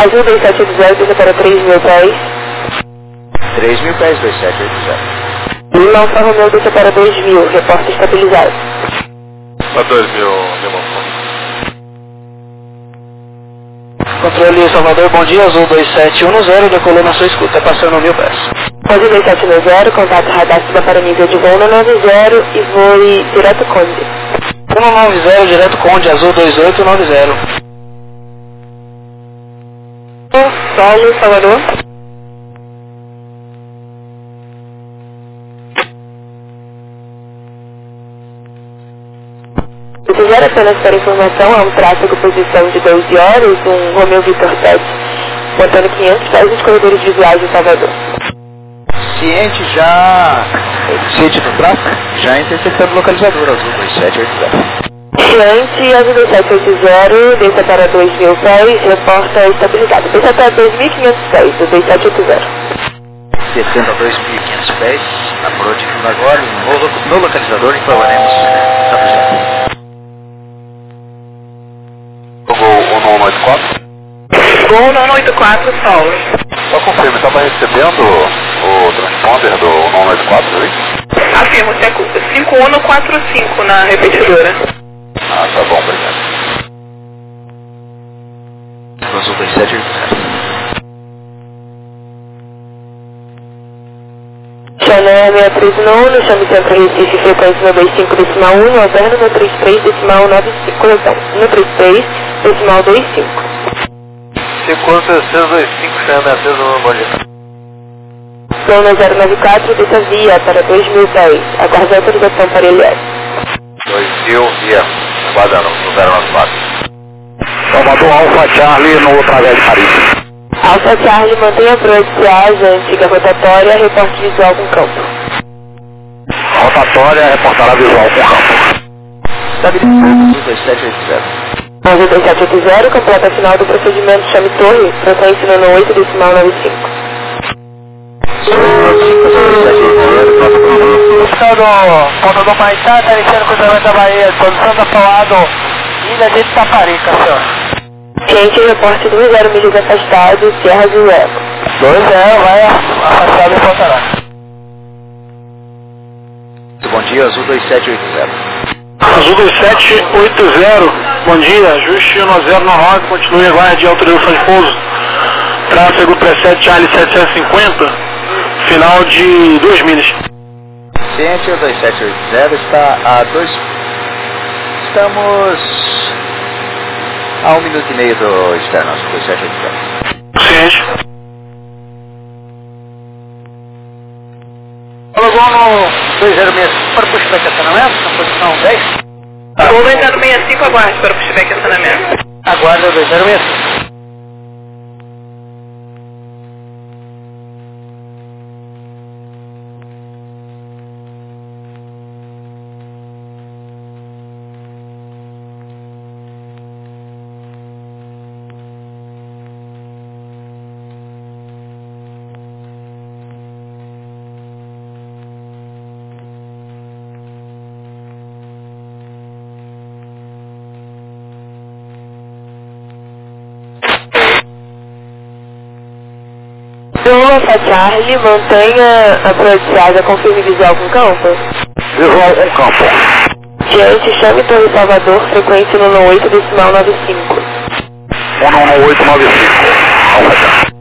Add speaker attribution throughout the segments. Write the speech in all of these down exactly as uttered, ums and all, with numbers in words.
Speaker 1: Azul dois sete oito zero, desça para três mil pés.
Speaker 2: três mil pés, dois sete oito zero.
Speaker 1: Lima Alfa Romeo, desça para dois mil, reporta estabilizado.
Speaker 3: Para dois mil, Lima.
Speaker 2: Controle Salvador, bom dia, Azul dois sete um zero, decolou na sua escuta, passando mil pés.
Speaker 1: Azul dois sete um zero, contato radar suba para nível de voo no nove zero e voe direto Conde.
Speaker 2: um nove zero, direto Conde, Azul dois oito nove zero.
Speaker 1: Solo, Salvador. Desejar apenas para informação, há um tráfego posição de doze horas, um Romeo Victor sete, montando quinhentos pés nos corredores visuais de Salvador.
Speaker 2: Ciente já... Ciente do tráfego? Já interceptando o localizador, Azul dois sete oito zero.
Speaker 1: Ciente, Azul dois sete oito zero, desça para dois mil pés, reporta estabilizado. Desça até dois mil e quinhentos pés, do dois sete oito zero.
Speaker 2: Descendo a dois mil e quinhentos pés, aproximando agora, no, no localizador, informaremos estabilizado.
Speaker 3: Gol um nove quatro?
Speaker 1: Gol nove oito quatro, Solo.
Speaker 3: Só confirma, estava recebendo o transponder do um nove quatro aí?
Speaker 1: Afirmo, cinco um quatro cinco na repetidora.
Speaker 3: Ah, tá bom, obrigado.
Speaker 2: Azul dois sete oito zero.
Speaker 1: Chanel seis três nono, chame Centro Recife, frequência no vinte e cinco decimal um, alterno no trinta e três decimal nove cinco, coleção, no trinta e três decimal vinte e cinco.
Speaker 3: cinco seis dois cinco, Chanel seis nono, bom dia.
Speaker 1: Zona zero nove quatro, desça via para dois mil pés, aguarde autorização para L S.
Speaker 3: dois mil, via, aguardando, no zero nove quatro.
Speaker 2: Salvador Alfa Charlie, no Través de Paris.
Speaker 1: Alfa Charlie, mantenha proetiagem, antiga rotatória, reporte visual com campo.
Speaker 2: Rotatória, reportará visual com campo. Estabilizado, Azul dois sete oito zero.
Speaker 1: Azul dois sete oito zero, completa final do procedimento, chame torre, frequência no oito decimal nove cinco.
Speaker 2: Buscando Contador Maitá, está iniciando o cruzamento da Bahia, condição da Paulado, Ilha de Itaparica, senhor.
Speaker 1: Ciente, reporte dois zero milhas afastado, Serra Azul Eco.
Speaker 2: dois zero, vai afastado e voltará. Bom dia, Azul dois sete oito zero.
Speaker 4: Azul dois sete oito zero, bom dia, ajuste um zero nove, continue aguarde de autorização de pouso. Tráfego pré-sete Charlie setecentos e cinquenta, final de duas milhas.
Speaker 2: Ciente, o dois sete oito zero está a dois... Estamos a um minuto e meio do externo, Azul dois sete oito zero.
Speaker 4: Ciente.
Speaker 2: Alugou no dois zero seis cinco para pushback acionamento, na posição dez.
Speaker 1: Gol dois zero seis cinco, aguarde para pushback acionamento.
Speaker 2: Aguarda dois zero seis cinco.
Speaker 1: Alfa Charlie, mantenha a proetiagem, confirme visual com campo.
Speaker 2: Visual com campo.
Speaker 1: Ciente, chame Torre Salvador, frequência no oito decimal nove cinco.
Speaker 2: um nove oito nove cinco. Alfa Charlie.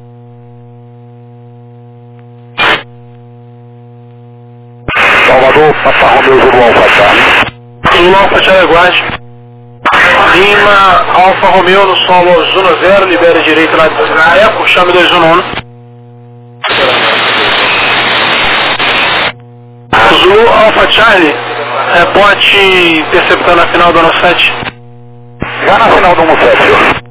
Speaker 2: Salvador, Papa Romeo, Zulu Alfa Charlie.
Speaker 4: Zulu Alfa Charlie, aguarde. Lima Alfa Romeo no solo zona zero, libera direito na, na Eco, chame dois um nove. Zulu Alfa Charlie, reporte interceptando a final do ano sete.
Speaker 2: Já na final do ano sete.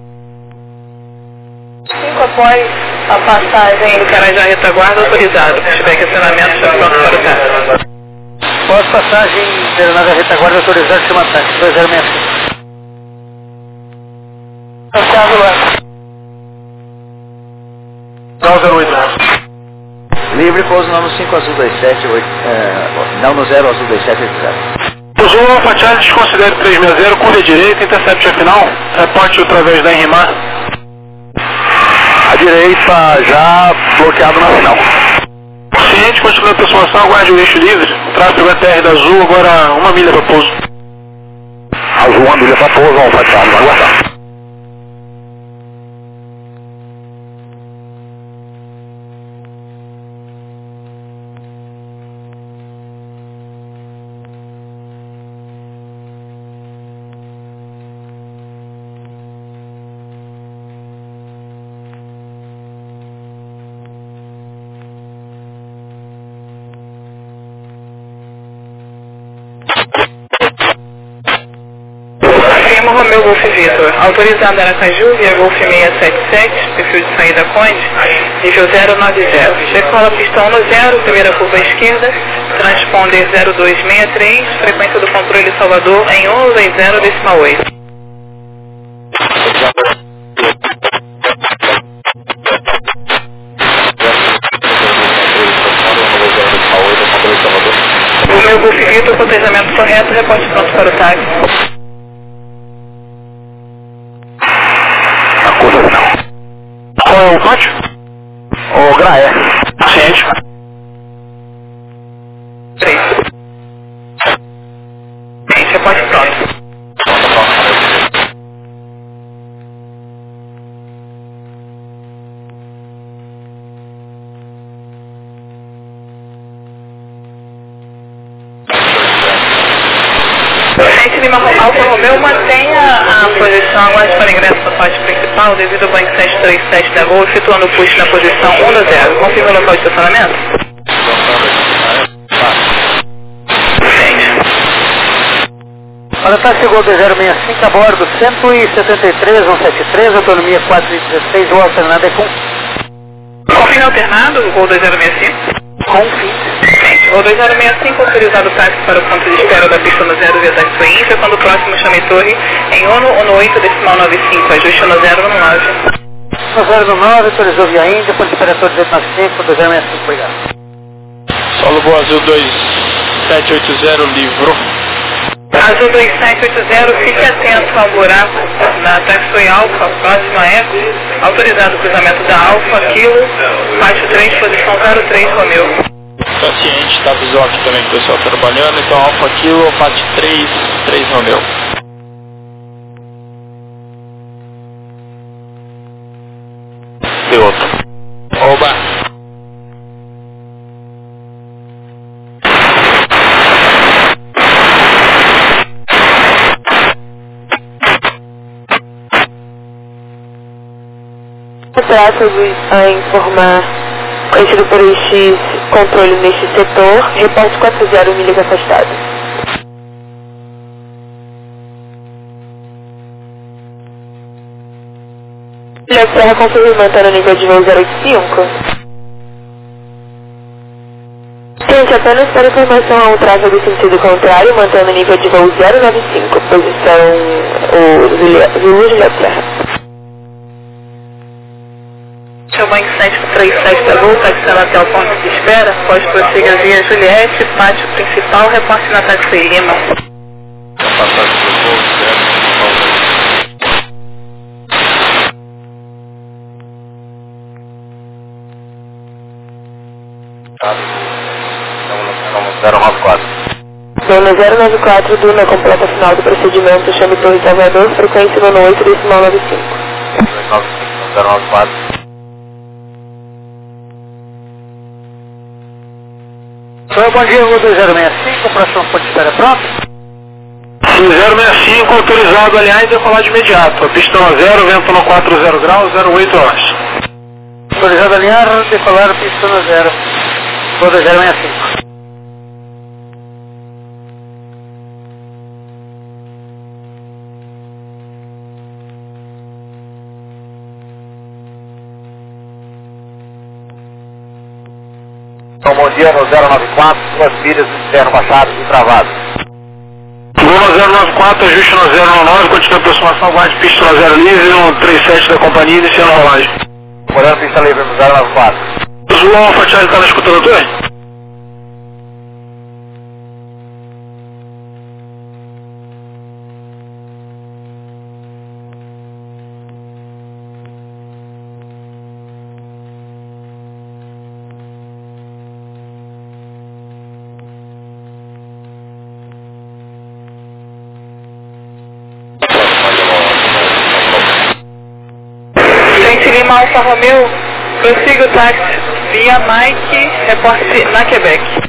Speaker 1: cinco após a passagem do Carajá retaguarda autorizado. Pushback acionamento, já pronto para o carro.
Speaker 2: Pós passagem da aeronave retaguarda autorizada, chama ataque dois zero seis cinco.
Speaker 4: Thiago Lessa. nove zero oito.
Speaker 2: Livre, pouso no cinco Azul dois sete oito, é, não no zero Azul dois sete oito zero.
Speaker 4: Zulu Alfa Charlie, desconsidere três seis zero, curva direita, intercept a final, reporte através da Enrimar.
Speaker 3: A direita já bloqueado na final.
Speaker 4: Ciente, continua a aproximação, aguarde o eixo livre. Tráfego A T R da Azul, agora uma milha para pouso.
Speaker 3: Azul, uma milha para pouso, Alfa Charlie, aguardar.
Speaker 1: Romeu Golf Vitor, autorizado Aracaju, via Golf seiscentos e setenta e sete, perfil de saída Conde, nível zero nove zero. Decola pistão no zero, primeira curva à esquerda, transponder zero dois seis três, frequência do controle Salvador em um seis zero decimal oito. Romeu Golf Vitor, cotejamento correto, reporte pronto para o táxi.
Speaker 4: Qual é o código?
Speaker 3: O Graé.
Speaker 4: Ciente.
Speaker 1: três. Ciente, reporte pronto. Ciente Lima Alfa Romeu, mantenha a posição, aguarde para ingresso na parte principal devido ao banco sete três sete da Gol, efetuando o push na posição um zero. Confirma o local de estacionamento?
Speaker 2: Para táxi Gol dois zero seis cinco a bordo cento e setenta e três, cento e setenta e três, autonomia quatro e dezesseis, o alternado é com...
Speaker 1: Confirma alternado, o Gol dois zero seis cinco?
Speaker 2: Com fim.
Speaker 1: O dois zero seis cinco autorizado o táxi para o ponto de espera da pista no zero via táxi Índia, quando o próximo chame torre em ONU ou no oito decimal nove cinco, ajuste no zero no nove.
Speaker 2: No zero nove, autorizou via Índia, ponto de espera torre duzentos e noventa e cinco, dois zero seis cinco, obrigado.
Speaker 4: Solo Boa Azul dois sete oito zero, livrou.
Speaker 1: Azul dois sete oito zero, fique atento ao buraco da Taxi Alfa, próximo a Eco, autorizado o cruzamento da Alfa, Kilo, faixa três, posição zero três, Romeu.
Speaker 4: Está ciente, está visual aqui também que o pessoal trabalhando, então Alfa Kilo, F A T três, três Romeu.
Speaker 3: E outro.
Speaker 4: Oba!
Speaker 1: Tráfegos a informar conhecido por este controle neste setor, reporte quatro zero milhas afastado. Ilha Serra confirma mantendo o nível de voo zero oito cinco. Gente, apenas para informação a um tráfego sentido contrário, mantendo o nível de voo zero nove cinco, posição o Zulu Juliette Serra. Seu banco sete três sete da Gol, taxando até o ponto de espera, pode prosseguir via Juliette, pátio principal, reporte na Taxi Lima.
Speaker 3: zero nove quatro.
Speaker 1: Dona zero nove quatro, Duna, completa final do procedimento, chame Torre Salvador, frequência no oito decimal nove cinco.
Speaker 3: zero nove quatro.
Speaker 2: Oi, bom dia, Gol dois zero seis cinco, próximo ponto de espera pronto?
Speaker 4: zero seis cinco autorizado, aliás, decolar de imediato. A pista no zero, vento no quatro zero graus, zero oito horas.
Speaker 2: Autorizado a alinhar, decolar, pista no zero. Gol dois zero seis cinco.
Speaker 3: Então, bom dia no zero nove quatro, duas milhas interno baixado e travado.
Speaker 4: Gol no zero nove quatro, ajuste no zero nove, continua a aproximação, guarde pista no zero livre, no três sete da companhia, iniciando a rolagem.
Speaker 3: Morando pista livre no zero nove quatro.
Speaker 4: Zulu Alfa Charlie está na escutando a torre?
Speaker 1: Alfa Romeo, prossiga o táxi via Mike, reporte na Quebec.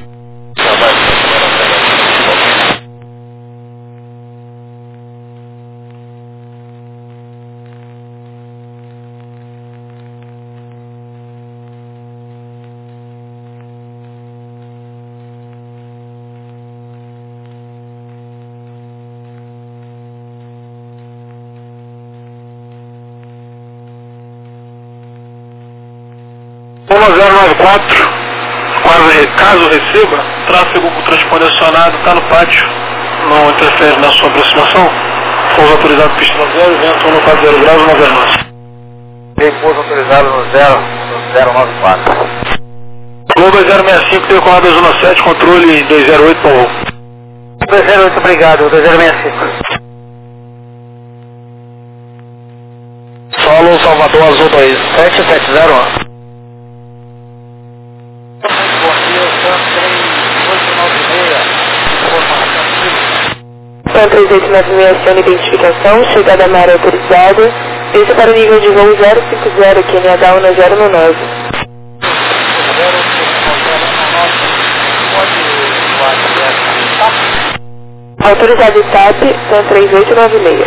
Speaker 4: um zero nove quatro, caso receba, tráfego com transponder acionado, está no pátio, não interfere na sua aproximação. Pouso autorizado pista no zero, vento um quatro zero graus, não zero nove.
Speaker 3: Pouso autorizado no zero, no zero nove quatro.
Speaker 4: Globo zero seis cinco, decolada zona sete, controle dois zero oito, Paulo.
Speaker 3: dois zero oito, obrigado, dois zero seis cinco.
Speaker 2: Solo Salvador Azul dois sete sete zero.
Speaker 1: São três oito nove seis, aciona identificação, chegada na área autorizada, desça para o nível de voo zero cinco zero, Q N H um zero um nove. Autorizado T A P, são três oito nove seis.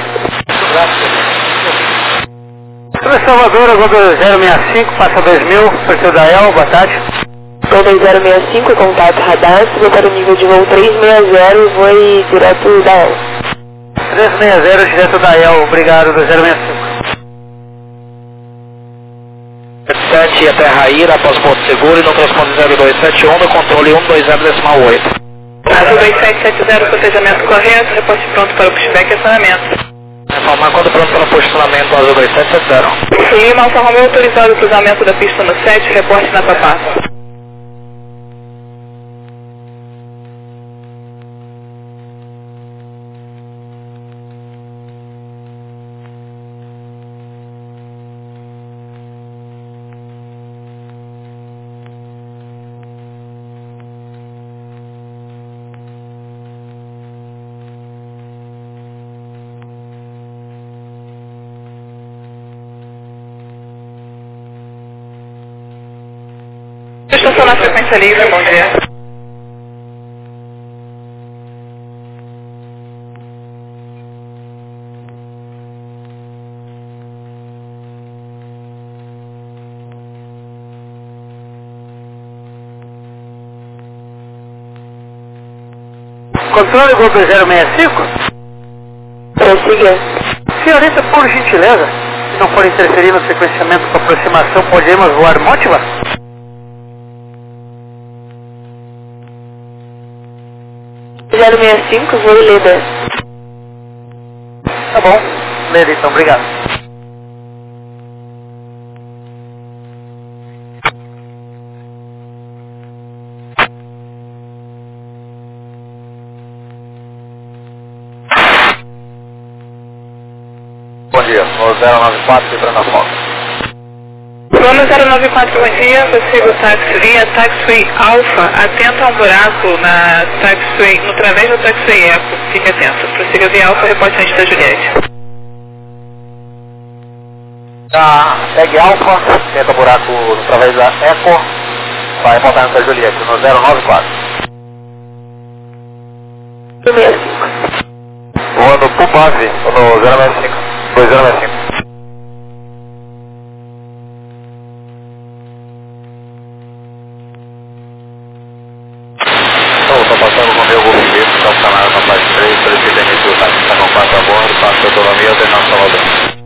Speaker 3: Sobre Salvador, Globo zero seis cinco, passa dois mil, perfil da E L, boa tarde.
Speaker 1: Globo zero seis cinco, contato radar, subiu para o nível de voo trezentos e sessenta, voe direto da E L.
Speaker 3: trezentos e sessenta, direto da E L, obrigado, dois zero seis cinco.
Speaker 2: sete até Raíra, após ponto seguro e no transponder zero dois sete um, no controle um dois zero decimal oito.
Speaker 1: Azul dois sete sete zero, cotejamento correto, reporte pronto para o pushback e acionamento.
Speaker 2: Informar quando pronto para o posicionamento Azul dois sete sete zero.
Speaker 1: Sim, Alfa Romeo autorizado o cruzamento da pista no sete, reporte na Papá. Estacionar a frequência livre, bom dia.
Speaker 3: Controle Globo zero seis cinco?
Speaker 1: Prossiga.
Speaker 3: Senhorita, por gentileza, se não for interferir no sequenciamento com aproximação, podemos voar Motiva?
Speaker 1: zero seis cinco, voo líder.
Speaker 3: Tá bom, Leda então, obrigado. Bom dia, no zero nove quatro, entrando na foto.
Speaker 1: Plano zero nove quatro, bom dia, prossiga o táxi via Taxiway Alpha, atento a um buraco na Taxiway, no través do Taxiway Eco, fique atento. Prossiga via Alpha, reporte antes da Juliette.
Speaker 3: Tá, segue Alfa, tenta buraco no través da Eco, vai voltar antes da Juliette, no zero nove quatro.
Speaker 1: seis cinco.
Speaker 3: Voando por base, no zero seis cinco, dois zero seis cinco. Estou passando com o meu Golf Livre, estacionado na parte três, solicita emitir o táxi com quatro a bordo, passa a autonomia até na Salvador.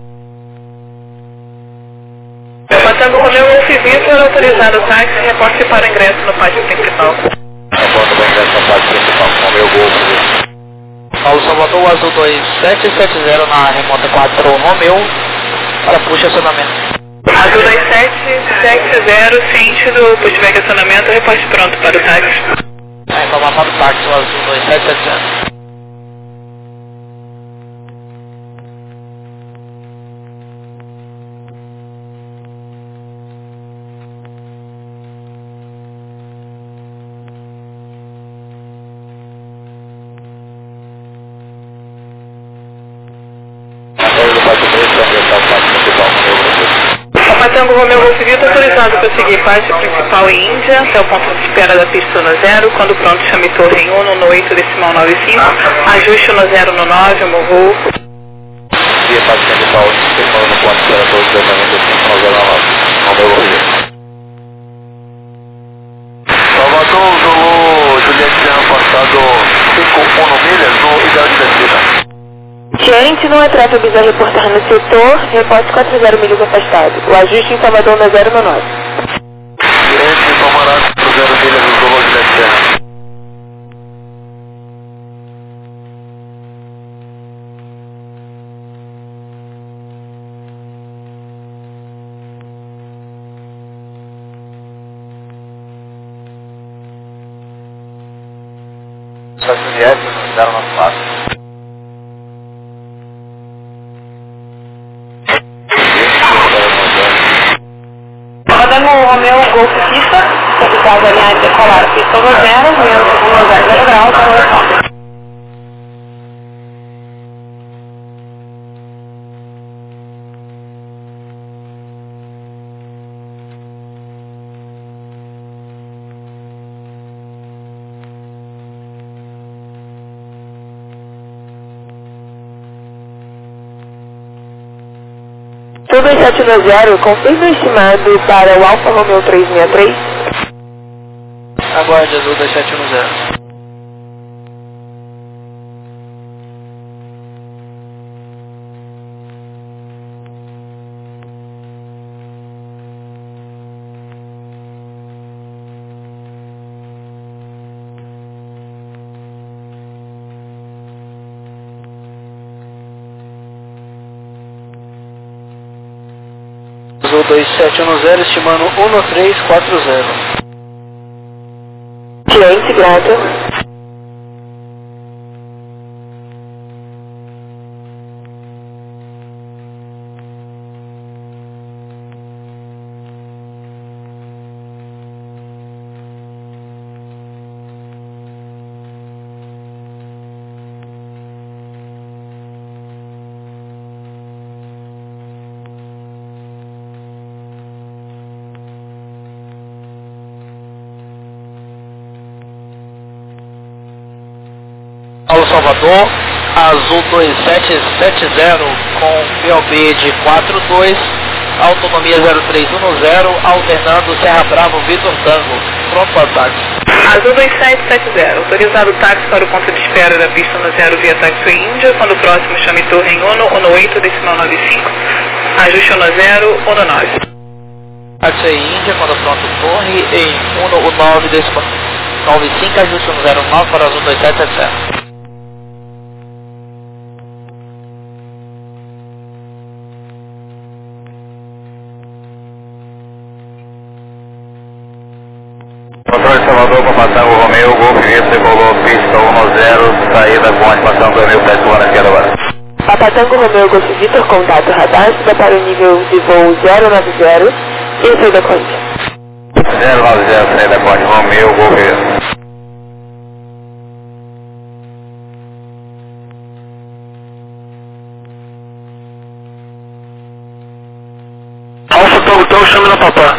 Speaker 1: Passando com o meu Golf Vitor, autorizado o táxi, reporte para o ingresso no pátio principal.
Speaker 3: Reporte para o ingresso no pátio principal com o meu Golf Livre.
Speaker 2: Paulo Salvador Azul dois sete sete zero na remota quatro Romeu para push acionamento.
Speaker 1: Azul dois sete sete zero, ciente do pushback acionamento, reporte pronto para o táxi.
Speaker 2: A informação do táxi Azul dois sete sete zero.
Speaker 1: Tango Romeo Golf Vitor, autorizado para seguir parte principal em Índia, até o ponto de espera da pista no zero, quando pronto chame torre em um no oito decimal nove cinco, ajuste no zero no nove, Morro.
Speaker 3: Dia parte principal, principal no ponto de espera todos os noventa e cinco no zero nove, Romeo Golf Vitor. Salvador, Zulu, Juliette ano passado cinco um milhas no ideal de descida.
Speaker 1: Gente, não é tráfego a reportar no setor, reporte quatro zero milhas afastado. O ajuste em Salvador no zero no nove.
Speaker 3: Gerente, tomará quatro zero milhas no Zulu de Serra. Só Juliette, no zero nove quatro.
Speaker 1: Rodando o Romeo Golf Pista, oficial da linha de decolar, pista no zero, menos zero graus, para o responde. Tudo em sete no zero, confirma o estimado para o Alfa Romeo três seis três.
Speaker 2: Aguarde, Azul dois sete um zero. Azul dois sete um zero, estimando um três quatro zero.
Speaker 1: Cliente, grato.
Speaker 2: Paulo Salvador, Azul dois sete sete zero com P O B de quatro dois, autonomia zero três um zero, alternando Serra Bravo Vitor Tango, pronto para o táxi.
Speaker 1: Azul dois sete sete zero, autorizado o táxi para o ponto de espera da pista no zero via Taxi Índia, quando o próximo chame torre em um no oito decimal nove cinco, ajuste no zero um no nove.
Speaker 2: Táxi Índia, quando pronto torre em um no nove decimal nove cinco, ajuste no zero nove para Azul dois sete sete zero.
Speaker 3: Controle Salvador, com passar o Romeo, Golf Vitor, decolou pista um zero, saída Conde, passando dois mil sete na esquerda agora.
Speaker 1: Papatango Romeo Golf Vitor, contato radar, suba para o nível de voo zero nove zero e saída Conde.
Speaker 3: zero nove zero, saída Conde, Romeo, Golf Vitor.
Speaker 4: Alfa Tango Tango, chame na papá.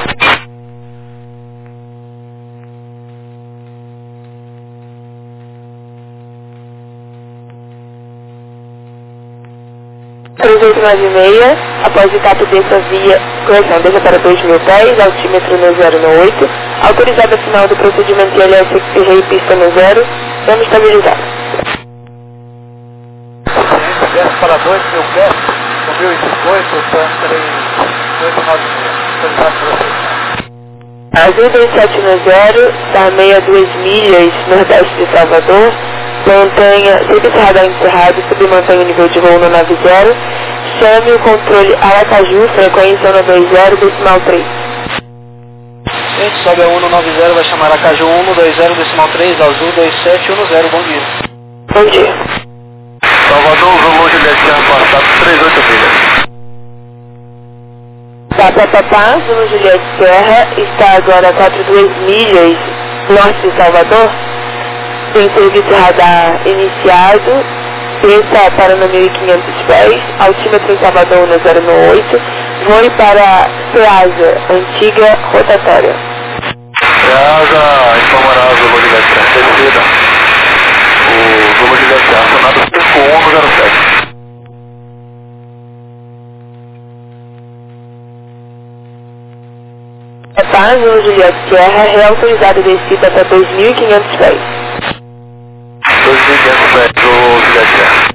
Speaker 1: três oito nove seis, após etapa dessa via, correção, desça para dois mil pés, altímetro no zero no oito, autorizada final do procedimento I L S Rei pista no zero, vamos estabilizar.
Speaker 3: Desce para dois mil pés, subiu em dezoito, três oito nove seis, autorizado para vocês.
Speaker 1: Azul dois sete um zero, está a meia duas milhas nordeste de Salvador, mantenha, sempre esse radar encerrado, submantenha o nível de voo no nove zero, chame o controle Aracaju, frequência um dois zero, decimal três.
Speaker 2: Gente, sobe a um nove zero, vai chamar Aracaju um dois zero, decimal três, Azul dois sete um zero, bom dia.
Speaker 1: Bom dia.
Speaker 3: Salvador, Zulu, Juliette ano passado, três oito milhas.
Speaker 1: Papapá, Zulu Juliette Serra, está agora a quatro duas milhas norte de Salvador, tem serviço radar iniciado, desça para no mil e quinhentos pés, altímetro em Salvador no zero no oito,
Speaker 5: Voe para Ceasa, antiga rotatória.
Speaker 3: Ceasa, informará a Zulu de Garcia, descida. O Zulu de Garcia, acionado cinco um zero sete.
Speaker 5: Paz, Zulu Juliette Sierra, reautorizada descida até dois mil e quinhentos pés.
Speaker 3: dois mil e quinhentos pés, Zulu Juliette Sierra.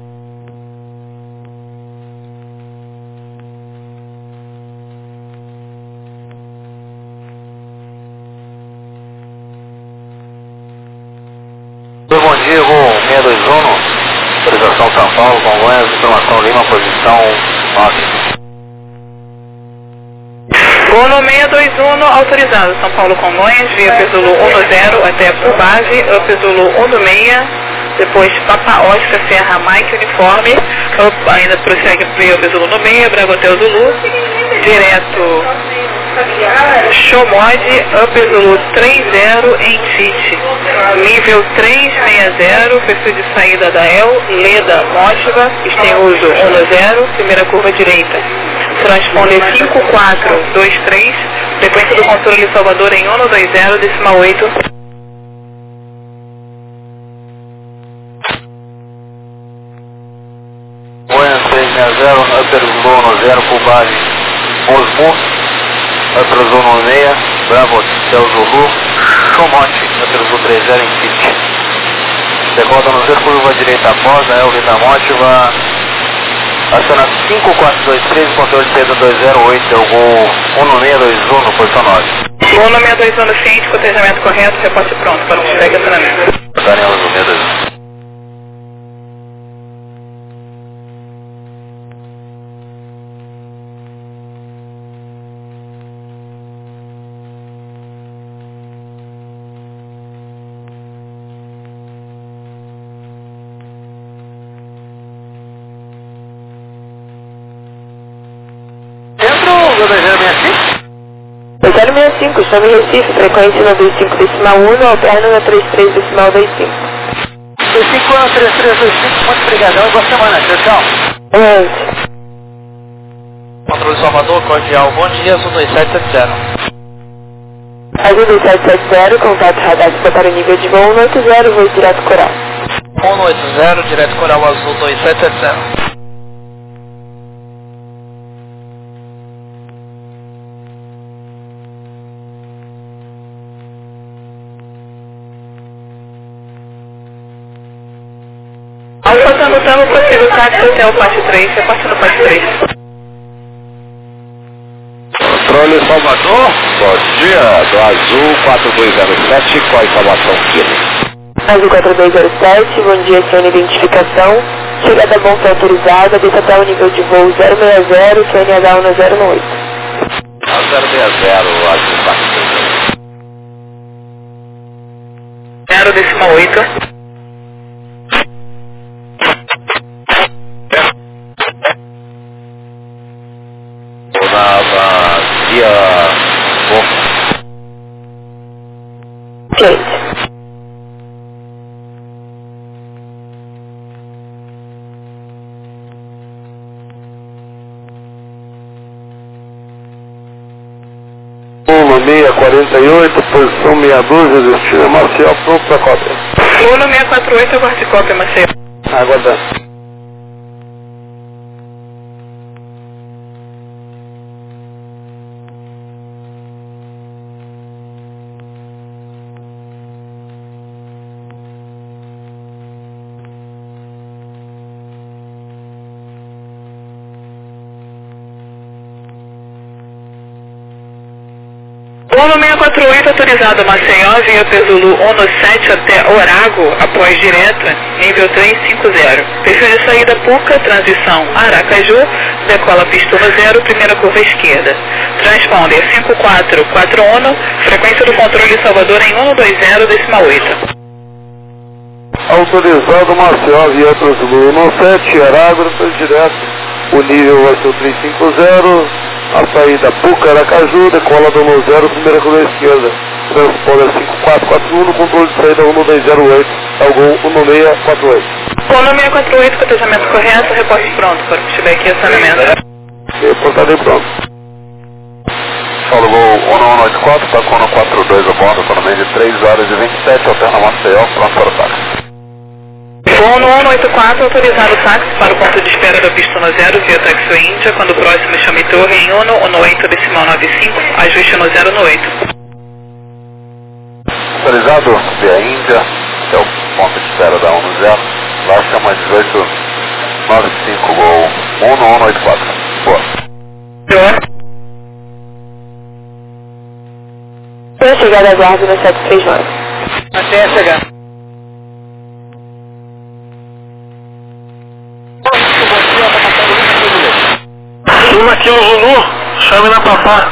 Speaker 3: Bom dia, voo seis dois um, autorização São Paulo, Congonhas, informação Lima, posição nove.
Speaker 1: Voo no seis dois um, autorizado São Paulo Congonhas, via Zulu um zero até por base, up Zulu um seis, depois Papa Oscar Serra Mike Uniforme, up, ainda prossegue via Zulu um seis, Bravo Hotel Zulu, direto Showmod, up Zulu três zero em Tite, nível trezentos e sessenta, perfil de saída da E L, Leda Motiva, tem uso um zero, primeira curva direita. Transponder cinco quatro dois três, frequência do controle Salvador em um dois zero, decimal oito.
Speaker 3: Goiânia três seis zero, Upper Zulu um zero, por base Osmo, Upper Zulu um seis, Bravo Hotel Zulu, Chumonte, Upper Zulu três zero em Tite. Decola no zero, curva direita após, a Elvita Motiva. Aciona cinco quatro dois três, controle de saída dois zero oito, é o gol um seis dois um, posição nove.
Speaker 1: Gol no seis dois um no ciente, cotejamento correto, reporte pronto para o feedback e acionamento.
Speaker 3: Daniel no seis dois um.
Speaker 5: dois zero seis cinco, chame Recife, frequência no dois cinco decimal um, alterna na trinta e três decimal vinte e cinco.
Speaker 3: dois cinco um, três três dois cinco, muito obrigado, boa semana, tchau, tchau.
Speaker 5: onze.
Speaker 2: Controle Salvador, cordial, bom dia, Azul dois sete sete zero.
Speaker 5: Azul dois sete sete zero, contato radar para o nível de voo um oito zero, voo direto Coral.
Speaker 2: um oito zero, direto Coral Azul dois sete sete zero.
Speaker 1: Alfa Tango Tango, possível táxi hotel parte três, reporte no parte três.
Speaker 3: Controle Salvador, bom dia, do Azul quatro dois zero sete, qual a informação que
Speaker 5: Azul quatro dois zero sete, bom dia, sem identificação, chegada bolsa autorizada, desça até o nível de voo zero seis zero, Q N H um zero oito.
Speaker 3: zero seis zero, Azul quatro dois zero.
Speaker 1: zero decimal oito.
Speaker 3: Nova dia bom.
Speaker 5: Quente.
Speaker 3: seis quarenta e oito, posição meia dúzia, destino Marcial, pronto para cópia.
Speaker 1: Uno seis quatro oito, aguarde cópia, Marcelo.
Speaker 3: Aguardando.
Speaker 1: Uno seis quatro oito, autorizado Maceió, via Zulu um sete até Orago, após direta, nível trezentos e cinquenta. Perfil de saída Puca, transição Aracaju, decola pista um zero, primeira curva esquerda. Transponder cinco quatro quatro um, frequência do controle Salvador em um dois zero, decimal oito.
Speaker 3: Autorizado Maceió, via Zulu um sete, Arago, depois direto. O nível vai ser o trezentos e cinquenta. A saída Puca, Aracaju, decola do um zero, primeira curva esquerda. Transponder cinco quatro quatro um, controle de saída um dois zero oito, é o gol um seis quatro oito.
Speaker 1: Uno seis quatro oito, cotejamento correto, reporte pronto para o feedback e acionamento.
Speaker 4: Reportado aí pronto.
Speaker 3: Fala Gol um um oito quatro, tá com um quatro dois a bordo, autonomia de três horas e vinte e sete, alterna Maceió, pronto para o táxi.
Speaker 1: Voo um um oito quatro, autorizado o táxi para o ponto de espera da pista um zero via Taxi Índia, quando próximo chame torre em um um oito decimal nove cinco, ajuste no zero oito.
Speaker 3: Autorizado via Índia, que é o ponto de espera da um zero, lá chama dezoito nove cinco Gol um um oito quatro. Boa.
Speaker 5: Até a chegada, aguarde no sete três nove.
Speaker 2: Até chegar.
Speaker 4: Lima aqui é o Zulu, chame na papá.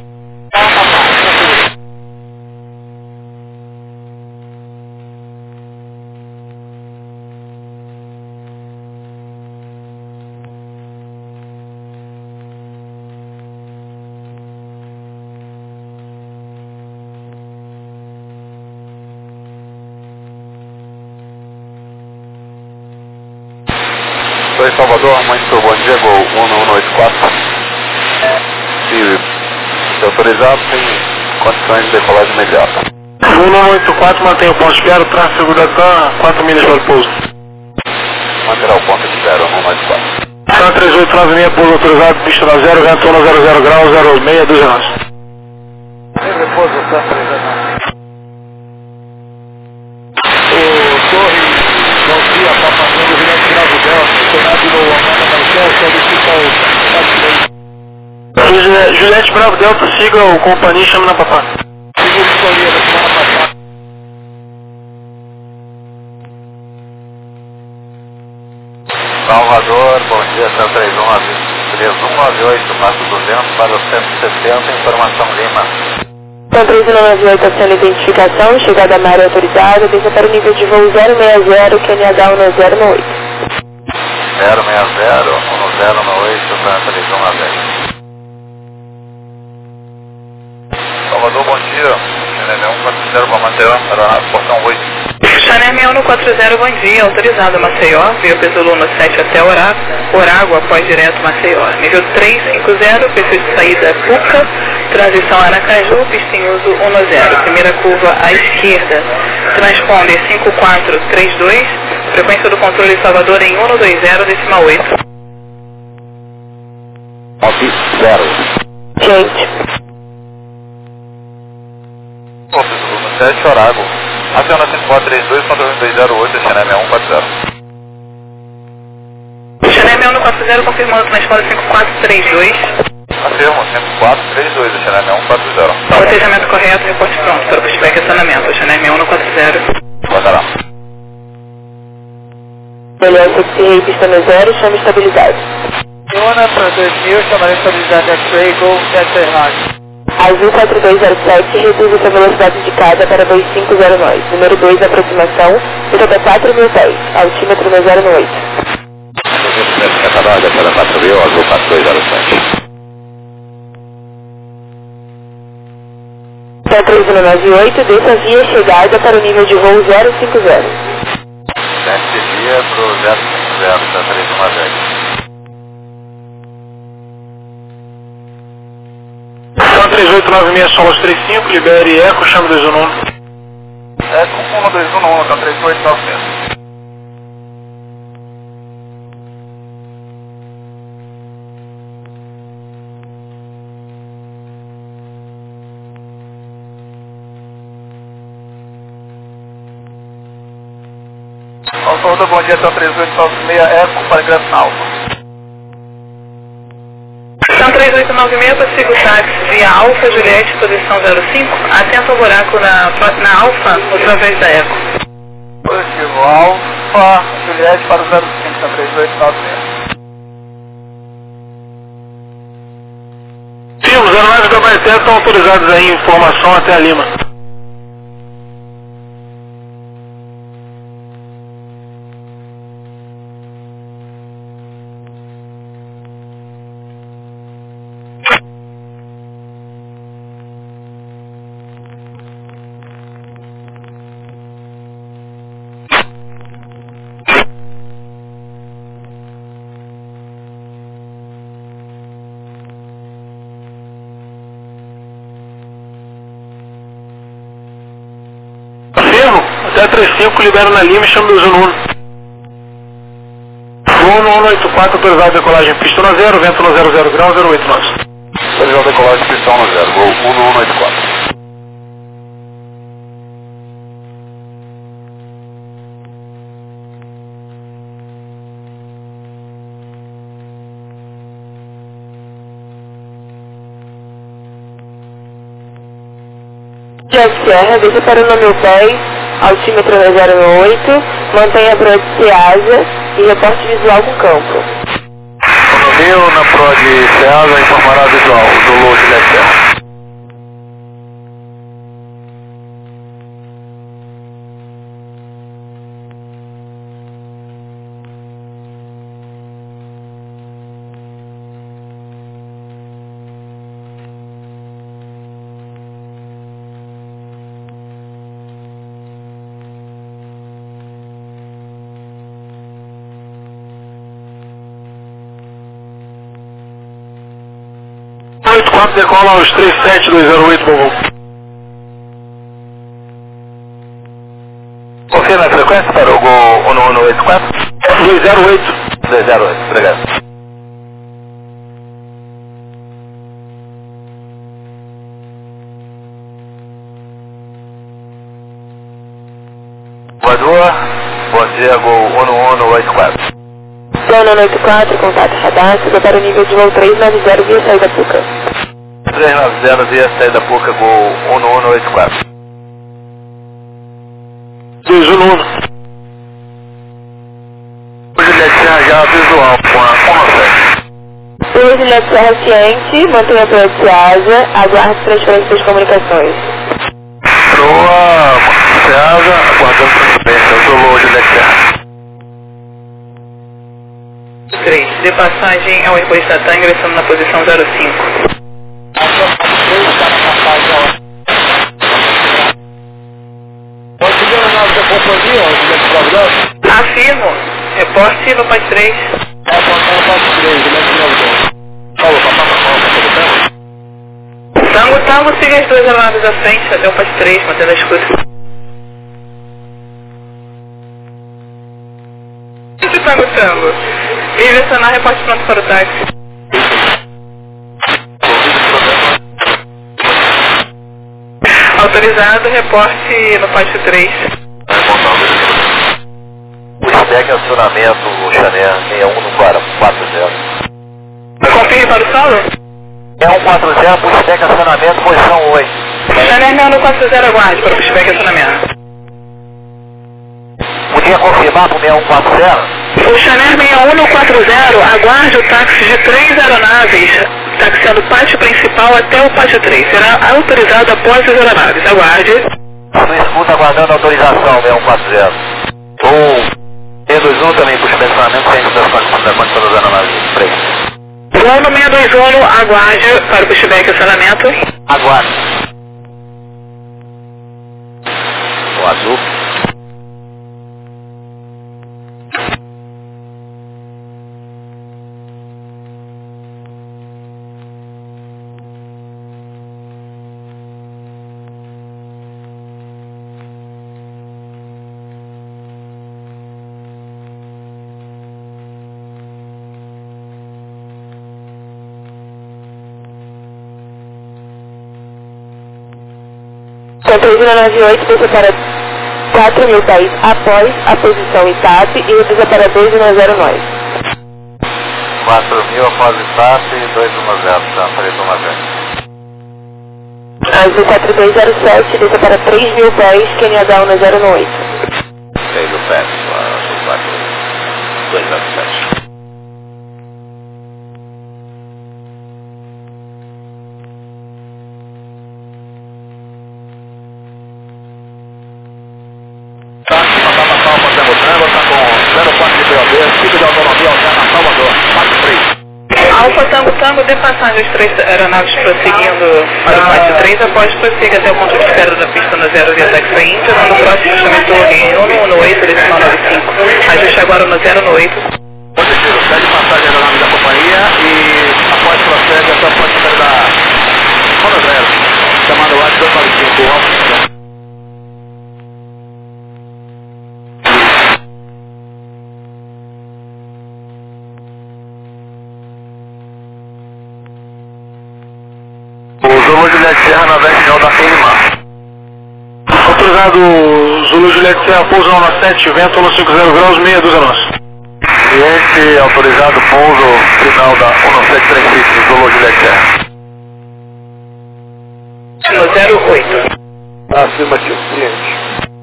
Speaker 3: Oi Salvador, muito bom dia, Gol um um oito quatro. Se, se autorizado, tem condições de decolagem imediata.
Speaker 4: um um oito quatro, mantém o ponto de espera, tráfego da T A M, quatro milhas para o pouso.
Speaker 3: Manterá o ponto de espera um um oito quatro.
Speaker 4: T A M três oito nove seis, pouso autorizado, pista na zero, vento um zero zero graus, zero seis, doze nós.
Speaker 2: Repouso, tá presente. O Torre Valcia está passando o Juliette Bravo Delta, Senado no Amanda Marcel, solicita o táxi.
Speaker 4: Juliette Bravo Delta, siga o companhia e chame na papá.
Speaker 2: Siga o escolhido da semana passada.
Speaker 3: Salvador, bom dia, cento e trinta e um, três um nove oito, passo duzentos para o cento e sessenta, informação Lima.
Speaker 5: São três nove oito, ação de identificação, chegada à área autorizada, desça para o nível de voo zero seis zero, Q N H um zero oito.
Speaker 3: zero seis zero, um zero oito, cento e trinta e um a dez. Salvador, bom dia, N M um quatro zero para Maceió, aeronave portão oito.
Speaker 1: Chanel um quatro zero, bom dia, autorizado Maceió, via Pesoluno sete até Orágua, Orágua após direto Maceió. Nível três cinco zero, perfil de saída Puca, transição Aracaju, pista em uso um zero, primeira curva à esquerda, transponder cinco quatro três dois, frequência do controle Salvador em um dois zero decimal oito.
Speaker 3: nove zero.
Speaker 5: Gente,
Speaker 3: Pesoluno sete, Orágua. Aciona cinco quatro três dois, controle dois zero oito, Chanel um quatro zero.
Speaker 1: Chanel um quatro zero, confirmando transponder cinco quatro três dois.
Speaker 3: Afirmo, cinco quatro três dois, Chanel um quatro zero.
Speaker 1: Rotejamento correto, reporte pronto para o pushback e acionamento. Chanel um quatro zero.
Speaker 3: Guardará.
Speaker 5: melhor Taxi pista no zero, chame estabilidade.
Speaker 2: Fiona para dois mil, chamada estabilidade X-Ray, Gol sete três nove.
Speaker 5: Azul quatro dois zero sete, reduz a velocidade indicada para dois cinco zero nove. Número dois, aproximação, para quatro mil pés, altímetro no zero oito.
Speaker 3: Catalógia para quatro mil, Azul quatro dois zero sete.
Speaker 5: São três nove oito, desça via chegada para o nível de voo zero cinco zero.
Speaker 3: Sete dia para o zero cinco zero, está três uma dez.
Speaker 4: São três oito nove seis, Solos trinta e cinco, libere Eco, chame dois um um.
Speaker 3: É com um dois um um, está três oito nove seis. Salvador, bom dia, são três oito nove seis, Eco para ingresso na Alfa.
Speaker 1: São três oito nove seis, prossiga o táxi via Alfa Juliette, posição zero cinco, atenta ao buraco na, na Alfa, através da Eco.
Speaker 3: Positivo, Alfa Juliette para o zero cinco, são três oito nove seis.
Speaker 4: Sim, os aeronaves da Baeté estão autorizados aí em informação até a Lima. até trinta e cinco, libera na Lima e chama do Zulu. Voo no um oito quatro, autorizado decolagem pista no zero, vento no zero zero grau, zero oito nove.
Speaker 3: Autorizado decolagem pista no zero, voo um no um oito quatro.
Speaker 5: Jet Sierra, desça para o número dez, altímetro zero oito, mantenha a proa de Ceasa e reporte visual com campo.
Speaker 3: No Rio, na proa de Ceasa, informará visual do Lua de Jet Sierra.
Speaker 4: oito quatro decola aos três sete dois zero oito, Bobo.
Speaker 3: Confirma a frequência para o Gol um no um oito quatro?
Speaker 4: dois zero oito.
Speaker 3: dois zero oito, obrigado. Voador, bom dia, Gol um no um oito quatro.
Speaker 5: Zona um oito quatro, contato radar, siga para o nível de voo trezentos e noventa via saída Puca.
Speaker 3: trezentos e noventa via saída Puca, Gol um no um oito quatro.
Speaker 4: dois um um.
Speaker 3: O Juliette Serra já visual com a Conosec.
Speaker 5: O Juliette Serra ciente, mantenha a proa de Ceasa, aguarde transferência das comunicações.
Speaker 3: Proa Ceasa, aguardando transferência, Zulu Juliette Serra.
Speaker 1: três. De passagem ao Airbus Latam, ingressando na posição zero cinco. Afirmo. Reporte no P A S três. Tango, tango, siga as duas aeronaves à frente até o P A S três, mantendo a escuta. Tango, tango. Direcionar, reporte pronto para o táxi. Autorizado, reporte no pátio três.
Speaker 3: O spec acionamento, o Chanel seis um no quatro zero.
Speaker 1: Confirme para o solo?
Speaker 3: seis um quatro zero, o spec acionamento, posição oito.
Speaker 1: Chanel seis um no quatro zero, aguarde para o pushback acionamento.
Speaker 3: Podia confirmar para o seis um quatro zero?
Speaker 1: O Chanel seis um no quatro zero, aguarde o táxi de três aeronaves, taxiando o pátio principal até o pátio três. Será autorizado após as aeronaves. Aguarde.
Speaker 3: Estou escuta aguardando autorização, seis um quatro zero. Ou seis dois um também puxa pensamento, sem da condição das aeronaves três.
Speaker 1: Voo no seis dois um, aguarde para o pushback acionamento.
Speaker 3: Aguarde. O azul.
Speaker 5: Com três mil novecentos e noventa e oito, desça para quatro mil pés após a posição I T A P e reduza para dois mil novecentos e nove.
Speaker 3: quatro mil após o I T A P e dois mil novecentos, tá? Falei para uma vez.
Speaker 5: Azul quatro dois zero sete, desça para três mil pés, Q N H um no zero oito.
Speaker 3: seis do pé, azul quatro dois zero sete.
Speaker 1: Alfa Tango Tango, de passagem as três aeronaves prosseguindo para o pátio três, após prossiga até o ponto de espera da pista no zero via taxa Índia, no próximo chamento em um no oito, decimal noventa e cinco. Ajuste agora no zero no oito.
Speaker 3: Positivo, pede passagem aeronave da companhia e após procede até o ponto de espera da Monozero, chamado A dois nove cinco. O Zulu Juliette Serra na vertical da Queimar.
Speaker 4: Autorizado Zulu Juliette Serra, pouso na sete, vento no cinco zero graus, meia dúzia nossa.
Speaker 3: Cliente autorizado pouso final da um sete três cinco, Zulu Juliette Serra.
Speaker 1: No zero oito.
Speaker 3: Afirmativo, cliente.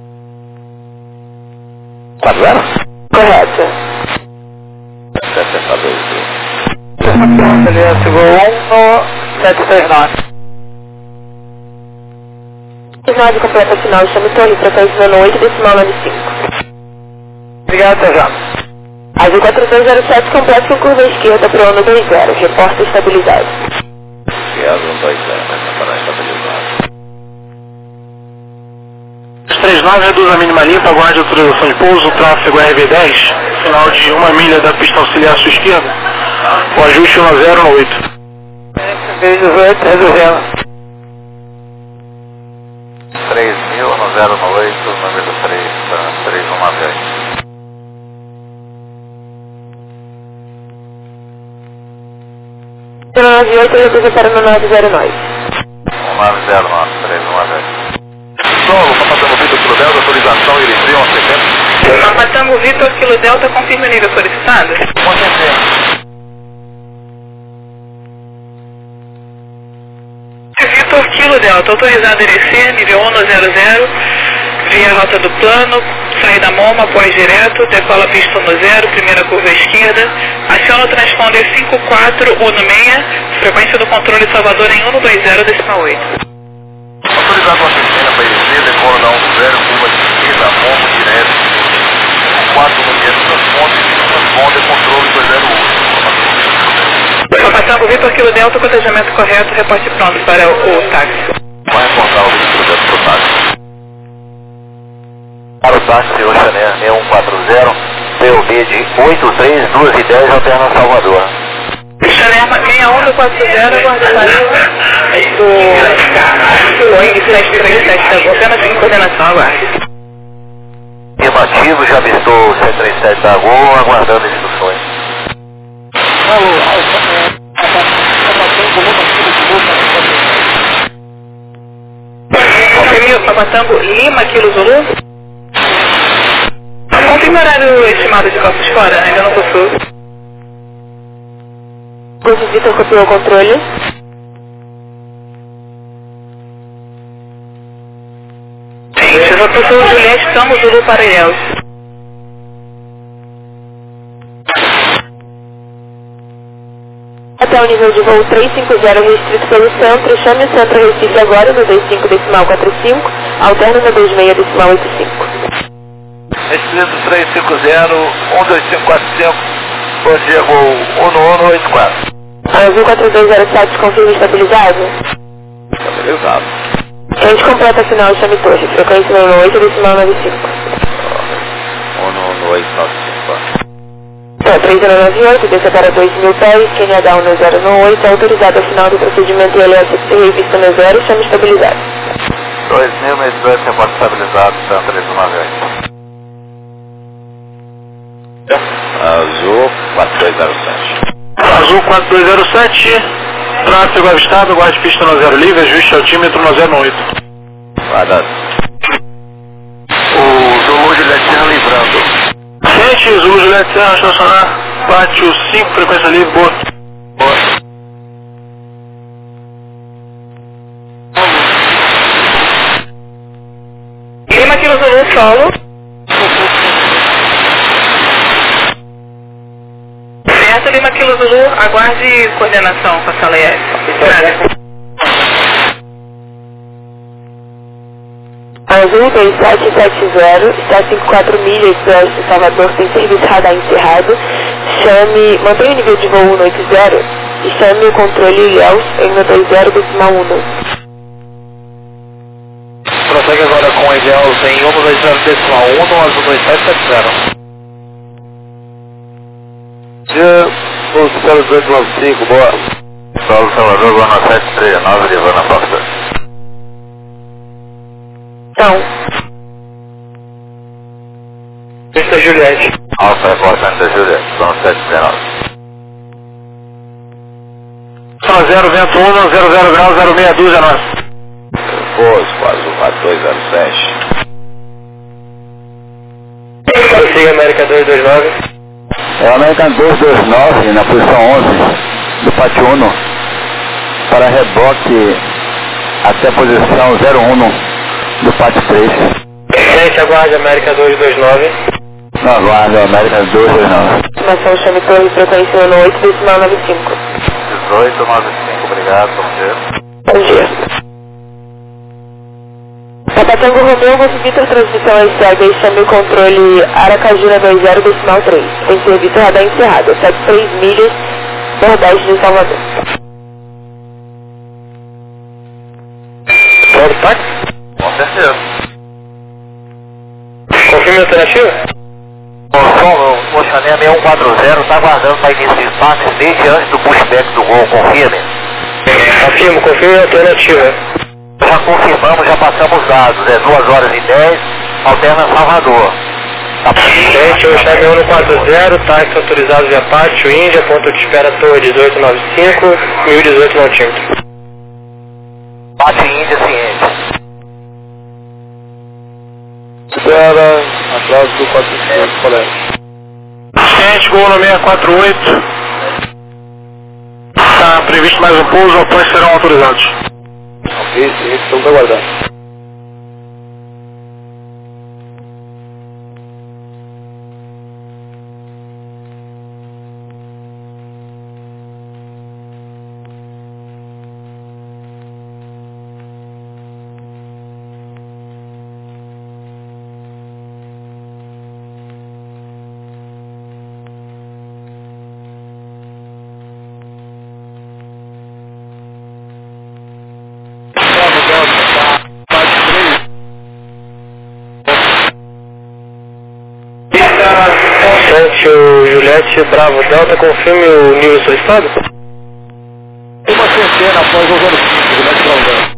Speaker 2: quatro zero?
Speaker 5: Correto.
Speaker 2: setenta e dois. Aliança Gol um no sete seis nove.
Speaker 5: Sinal de completa final, chame Torre, frequência no oito, decimal nove cinco.
Speaker 2: Obrigado, até já.
Speaker 5: Azul quatro dois zero sete, completa com curva esquerda para o ano dois zero, reporta estabilidade.
Speaker 2: Obrigado, um dois zero, para estabilizado.
Speaker 4: três nove reduz a mínima limpa, aguarde autorização de pouso, tráfego R V dez, final de uma milha da pista auxiliar à sua esquerda, o ajuste um zero no oito.
Speaker 2: dezoito, reduzindo.
Speaker 3: três mil no zero no oito, número três, três um nove oito.
Speaker 5: zero nove oito, reduza para o nove zero nove.
Speaker 3: um nove zero nove, três um nove oito. Solo, Papatango Vitor, Kilo Delta, autorização e frio, um setenta.
Speaker 1: Papatango Vitor, Kilo Delta, confirma o nível solicitado.
Speaker 3: Com certeza.
Speaker 1: Vitor, Kilo Delta, autorizado a descer, nível um no zero zero, via rota do plano, saída MoMA, pós direto, decola pista no zero, primeira curva esquerda, aciona o transponder cinco quatro um seis, frequência do controle Salvador em um no dois zero, decimal oito.
Speaker 3: Autorizado a terceira para descer, decola da um no zero, curva de esquerda, MoMA, direto, cinco quatro no mesmo transponder, transponder, controle dois zero um.
Speaker 1: Papatango Vitor, Kilo Delta, cotejamento correto, reporte pronto para o, o táxi.
Speaker 3: Vai reportar o Vitor Delta para o táxi. Para o táxi, Oxané seis um quatro zero, P O B de oito três duas e dez, alterna Salvador.
Speaker 1: Chalerma seis um do quatro zero, guarda saída do Boeing sete três sete, apenas em coordenação, aguarde.
Speaker 3: Afirmativo, já avistou o sete três sete da Gol, aguardando instruções.
Speaker 1: Confirme Papatango Lima, Kilo Zulu. Confirme o horário estimado de Corpos Fora, ainda não possui.
Speaker 5: Curso Vitor copiou o controle.
Speaker 1: Sim, já possui Juliette, Tango Zulu para Ilhéus.
Speaker 5: Até o nível de voo trezentos e cinquenta, restrito pelo centro, chame o centro Recife agora no vinte e cinco decimal quarenta e cinco, alterna no vinte e seis decimal oitenta e cinco.
Speaker 3: Restrito trezentos e cinquenta, um dois cinco quatro cinco, bom dia, Gol um no um no oito quatro.
Speaker 5: Azul quatro dois zero sete, confirma estabilizado.
Speaker 3: Estabilizado.
Speaker 5: Gente completa final, chame Torre, frequência no oito decimal noventa e cinco.
Speaker 3: um no um no oito nove cinco.
Speaker 5: Então, três zero nove oito, desça para dois mil pés, Q N H um zero nove oito, autorizado ao final do procedimento I L S C revista no zero, chame estabilizado.
Speaker 3: dois mil, mês dois, repórte estabilizado, Santa três um nove oito.
Speaker 2: Azul quatro dois zero sete.
Speaker 4: Azul quatro dois zero sete, tráfego avistado, guarde pista no zero livre, ajuste altímetro no zero oito.
Speaker 2: Guardado.
Speaker 3: O Zulu Juliette Serra livrando.
Speaker 4: Gente, Zulu Juliette Serra, estacionar, bate o cinco, frequência livre, boa.
Speaker 3: Boa.
Speaker 1: Lima, Kilo Zulu, solo. Certo, Lima, Kilo Zulu, aguarde coordenação com a sala I S.
Speaker 5: Azul dois sete sete zero, está a cinquenta e quatro milhas do oeste de Salvador, tem serviço radar encerrado. Chame, mantenha o nível de voo um oito zero e chame o controle Ilhéus em um dois zero decimal um.
Speaker 2: Prossegue agora com o Ilhéus em um dois zero decimal um no Azul dois sete sete zero.
Speaker 3: Dia, o Solo dois nove cinco, boa. Solo Salvador, boa na sete três nove, levando a porta.
Speaker 5: Então,
Speaker 4: Pista Juliette.
Speaker 3: Alfa, repórter da Juliette, são sete três nove.
Speaker 4: no zero, vento um, zero zero graus, zero seis dúzia, nós.
Speaker 3: Fosco, azul quatro dois zero sete.
Speaker 4: Prossiga América dois dois nove.
Speaker 3: É o América dois dois nove, na posição onze, do pátio um, para reboque até a posição zero um do pátio três.
Speaker 4: Gente, aguarde América dois dois nove.
Speaker 3: Não, aguarde América dois dois nove.
Speaker 5: Estimação chame torre, frequência ano oito, decimal nove cinco.
Speaker 3: dezoito nove cinco, obrigado, bom dia.
Speaker 5: Bom dia. Papatango Romeu, Golfo Vitor, transmissão S A B, chame o controle Aracajuna dois zero, decimal três. Tem serviço radar encerrado, sete três milhas, nordeste de Salvador.
Speaker 4: Pode tá?
Speaker 3: Com certeza.
Speaker 4: Confirme a alternativa?
Speaker 3: O Oceania seis um quatro zero está aguardando para início de espaço desde antes do pushback do gol, confirme.
Speaker 4: Afirmo, confirme a alternativa.
Speaker 3: Já confirmamos, já passamos dados, é duas horas e dez, alterna Salvador. Tá.
Speaker 4: Gente, Oceania um quatro zero, táxi autorizado via pátio, Índia, ponto de espera torre dezoito nove cinco, mil e dezoito nautímetro.
Speaker 3: Pátio Índia ciente.
Speaker 4: Espera, atrás do quatro cinco, colega. Ciente, gol no seis quatro oito. Está previsto mais um pouso, apoios serão autorizados.
Speaker 3: Ok, sim, estamos aguardando.
Speaker 4: O Juliette Bravo Delta, confirme o nível solicitado?
Speaker 3: Uma centena após o zero cinco, Juliette Bravo Delta.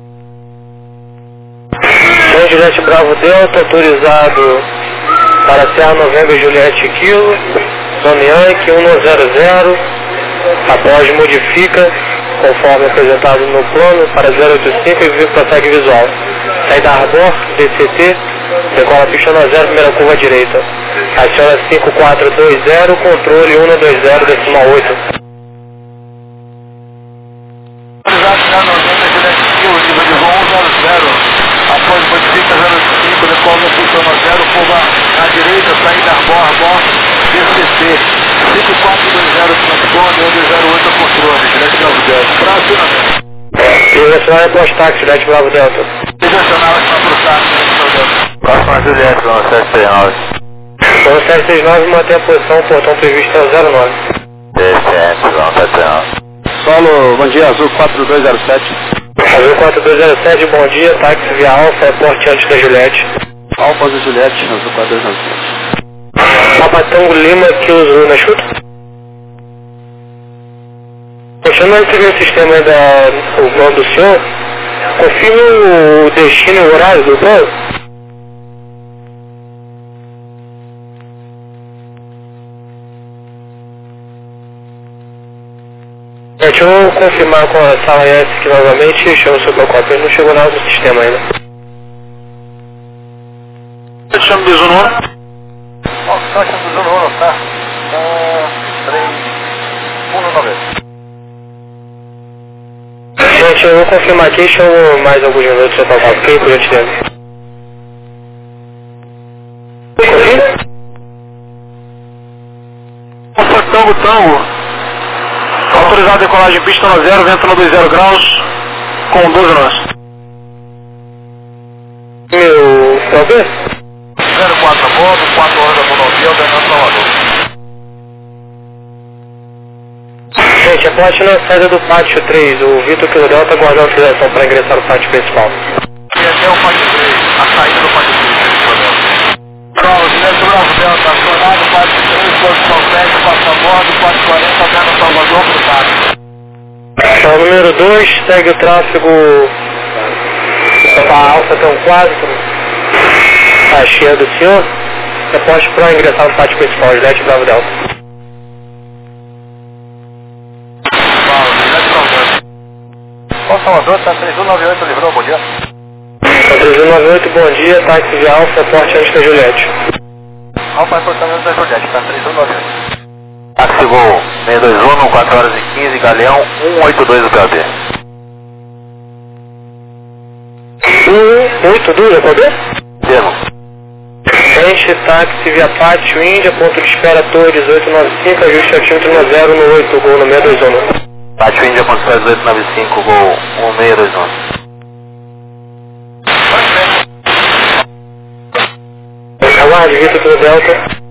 Speaker 4: Então, Juliette Bravo Delta, autorizado para Serra Novembro Juliette Kilo, Zona Yankee um zero zero, após modifica, conforme apresentado no plano, para zero oito cinco e prossegue visual. Saída Arbor, D C T, decola pista no zero, primeira curva direita. Aciona cinco quatro dois zero, controle um dois zero, decimal oito.
Speaker 3: Autorizado já noventa, Juliette Kilo, nível de voo um zero zero, após modifica zero cinco, decola pista no zero, curva à direita, saída Arbor, Arbor, D C T, cinco quatro dois zero, transpone, um dois zero oito, controle, Juliette Bravo Delta. Próximo.
Speaker 4: Direcional é pós-táxi, Juliette Bravo Delta.
Speaker 3: Direcional é para o táxi, próxima Juliette, não, sete três nove.
Speaker 4: Então, sete três nove, mantém a posição, o portão previsto é o zero nove.
Speaker 3: Descente, não, sete três nove.
Speaker 4: Solo, bom dia, Azul quatro dois zero sete. Azul quatro dois zero sete, bom dia, táxi via Alfa, porte antes da Juliette.
Speaker 3: Alfa da Juliette, Azul quatro dois zero sete.
Speaker 4: Papatango Lima, Kilo Zulu na chuta. Continuando seguindo o sistema da o plano do senhor, confirme o destino e o horário do voo. Gente, eu vou confirmar com a sala S aqui novamente e chamo o seu cópia. Não chegou nada no sistema ainda. Eu chamo de Zuno.
Speaker 3: Ó, só chama do Zuno, tá? três um nove.
Speaker 4: Gente, eu vou confirmar aqui e chamo mais alguns minutos do seu cópia, ok? Por gentileza. Confirma? Tango, tango. Autorizado a decolagem pista no zero, vento no dois zero graus, com doze nós. Meu P B?
Speaker 3: zero quatro a bordo, quatro horas da Bonovia, Fernando Salvador.
Speaker 4: Gente, a ponte na saída do pátio três, o Vitor Quilodel está aguardando a autorização para ingressar no pátio principal.
Speaker 3: E até o pátio três, a saída do pátio três, Pronto, Juliette Bravo Delta, acionado, pátio três, posição sete, passa a bordo, quatro quarenta, Fernando Salvador, pro táxi.
Speaker 4: Então, número dois, segue o tráfego para a Alfa Tão quatro, a cheia do senhor, é poste para ingressar no pátio principal, Juliette Bravo Delta.
Speaker 3: Juliette Bravo Alfa Salvador, tá três um nove oito, livrou, bom dia.
Speaker 4: Tá três um nove oito, bom dia, táxi de Alfa, porte antes da Juliette.
Speaker 3: Alfa, portamento da Juliette, tá três um nove oito. Táxi Gol seis dois um, quatro horas e quinze, Galeão um oito dois do P A B.
Speaker 4: um oito dois, P A B?
Speaker 3: Termo.
Speaker 4: Enche, táxi via Pátio, Índia, ponto de espera, Torre dezoito noventa e cinco, ajuste altímetro no zero no oito, Gol no seis dois um.
Speaker 3: Pátio Índia, ponto de espera dezoito noventa e cinco, Gol um seis dois um.
Speaker 4: Aguarde, Vitor pelo Delta.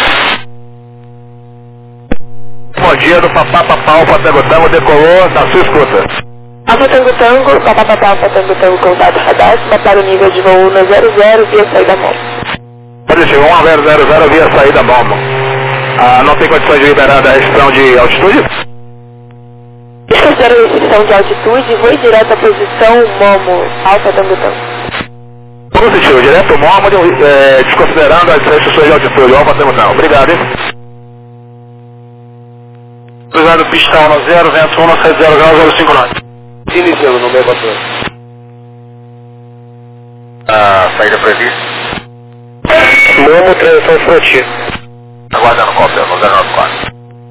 Speaker 3: Bom dia do Papá Papá Alfa Tango Tango, decolou na sua escuta.
Speaker 5: Alfa Tango Tango, Papá Papá Alfa Tango Tango, contato radar, batalha o nível de voo no zero zero via saída MOMO.
Speaker 3: Pode chegar um zero zero zero via saída MOMO. Ah, não tem condições de liberar a restrição de altitude?
Speaker 5: Desconsidera a restrição de altitude, voo direto à posição MOMO, Alfa Tango Tango.
Speaker 3: Positivo, direto MOMO, é, desconsiderando as restrições de altitude. Alfa Tango Tango, obrigado, hein?
Speaker 4: Cruzado pista um zero, vento um, sete zero graus, zero cinco nove.
Speaker 3: Iniciando no meio quatro. Ah, saída prevista.
Speaker 4: Momo, transição frontier.
Speaker 3: Aguardando cópia, no zero nove quatro.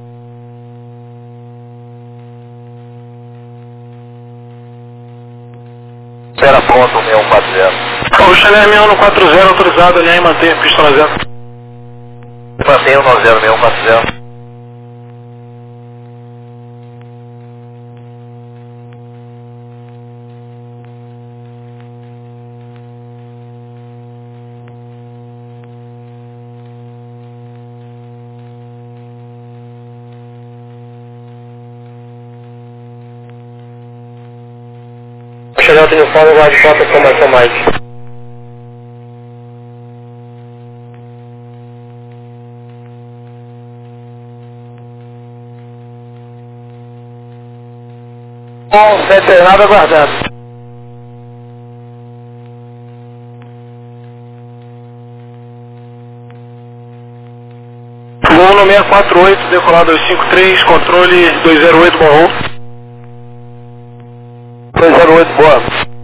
Speaker 3: Espera pronto, seis um quatro zero.
Speaker 4: O Chanel M um no quatro zero, autorizado, alinhar e manter, pista um zero.
Speaker 3: Mantenha o nove zero, seis um quatro zero.
Speaker 4: Chanel tem uniforme, guarde foto, informação Mike.
Speaker 3: Um veterano aguardando.
Speaker 4: Voo no seis quatro oito, decolar dois cinco três, controle dois zero oito, bom voo.
Speaker 3: dois zero oito, boa.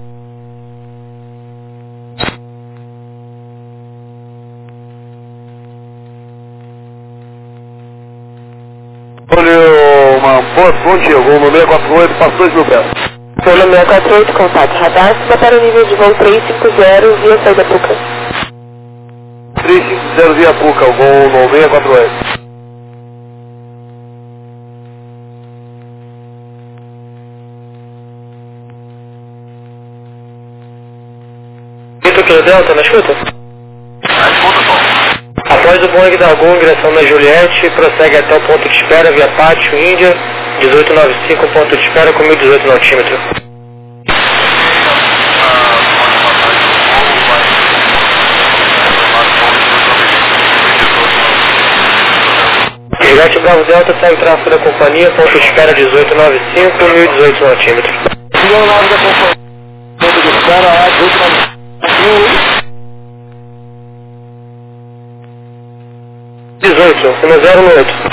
Speaker 3: Olha, uma boa contigo, voo no seis quatro oito, passou dois mil pés.
Speaker 5: Voo no seis quatro oito, contato radar, batalha o nível de voo três cinco zero via saída Puca.
Speaker 3: três cinco zero via Puca, o voo no seis quatro oito.
Speaker 4: Vitor pelo Delta, na escuta?
Speaker 3: Na escuta, Tom.
Speaker 4: Após o Boeing da Gol, direção da Juliette, prossegue até o ponto de espera via Pátio, Índia, dezoito noventa e cinco, ponto de espera com mil e dezoito no altímetro. Juliette Bravo Delta, segue o tráfego da companhia, ponto de espera dezoito noventa e cinco, mil e dezoito no altímetro.
Speaker 3: Segundo nove da companhia, ponto de espera, dezoito noventa e cinco.
Speaker 4: dezoito, no zero no oito.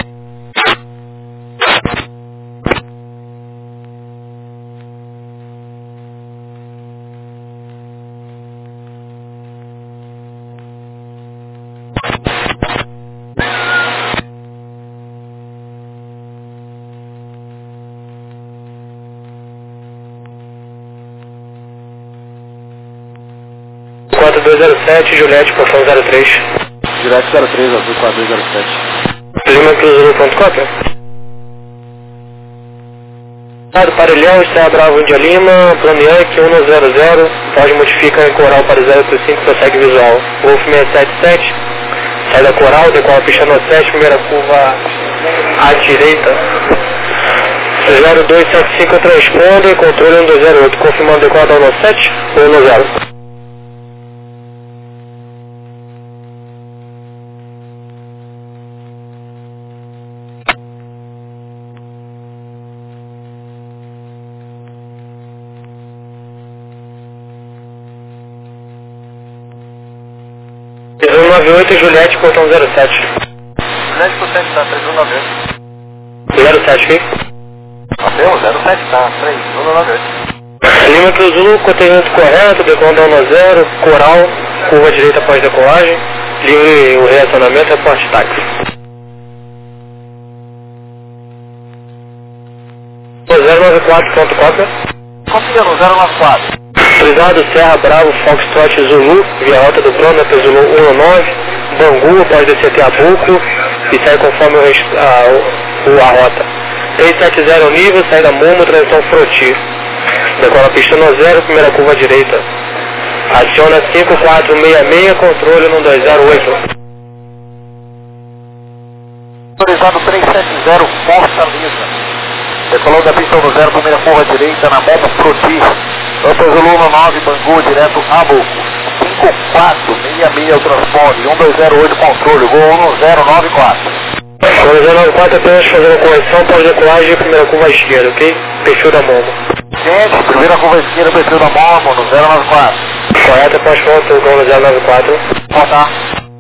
Speaker 4: quatro dois zero sete, Juliette, portão zero três.
Speaker 3: Juliette zero três, azul quatro dois zero sete.
Speaker 4: Lima Cruzeiro, ponto cópia. Parelhão, Estrela Bravo, Índia Lima, plano Yankee um zero zero, pode modificar em Coral para zero oito cinco, prossegue visual. Golf seis sete sete, sai da Coral, decola a pista no sete, primeira curva à direita. zero dois sete cinco, transponder, controle um dois zero oito, confirmando decola no sete ou no zero. três um nove oito, Juliette, portão zero sete.
Speaker 3: Juliette por sete, tá, três um nove oito.
Speaker 4: zero sete, ok?
Speaker 3: Até o zero sete, tá, três um nove oito.
Speaker 4: Lima Kilo Zulu, conteúdo correto, decolando um zero, coral, curva direita após decolagem, livre o reacionamento, reporte táxi. zero nove quatro, ponto cópia.
Speaker 2: Confirmando, zero nove quatro.
Speaker 4: Autorizado Serra Bravo, Foxtrot Zulu, via rota do plano, P Zulu um nove, Bangu, após descer até Abuco e sai conforme o, a, o, a rota. três sete zero nível, saída Momo, transição Froti. Decola pista no zero, primeira curva direita. Aciona cinco quatro seis seis, controle no dois zero oito.
Speaker 2: Autorizado três sete zero, Fortaleza. Decolou da pista no zero, primeira curva direita, na Momo Froti. Opel Zulu um nove, Bangu, direto Abuco. cinco quatro seis seis, o transponder, um dois zero oito, controle, voo um zero nove quatro.
Speaker 4: um zero nove quatro, apenas fazendo correção para decolagem, primeira curva esquerda, ok? Perfil da Momo.
Speaker 2: Gente, primeira curva esquerda, perfil da Momo, no zero nove quatro.
Speaker 4: Correto, após volta, no zero nove quatro.
Speaker 2: Voltar.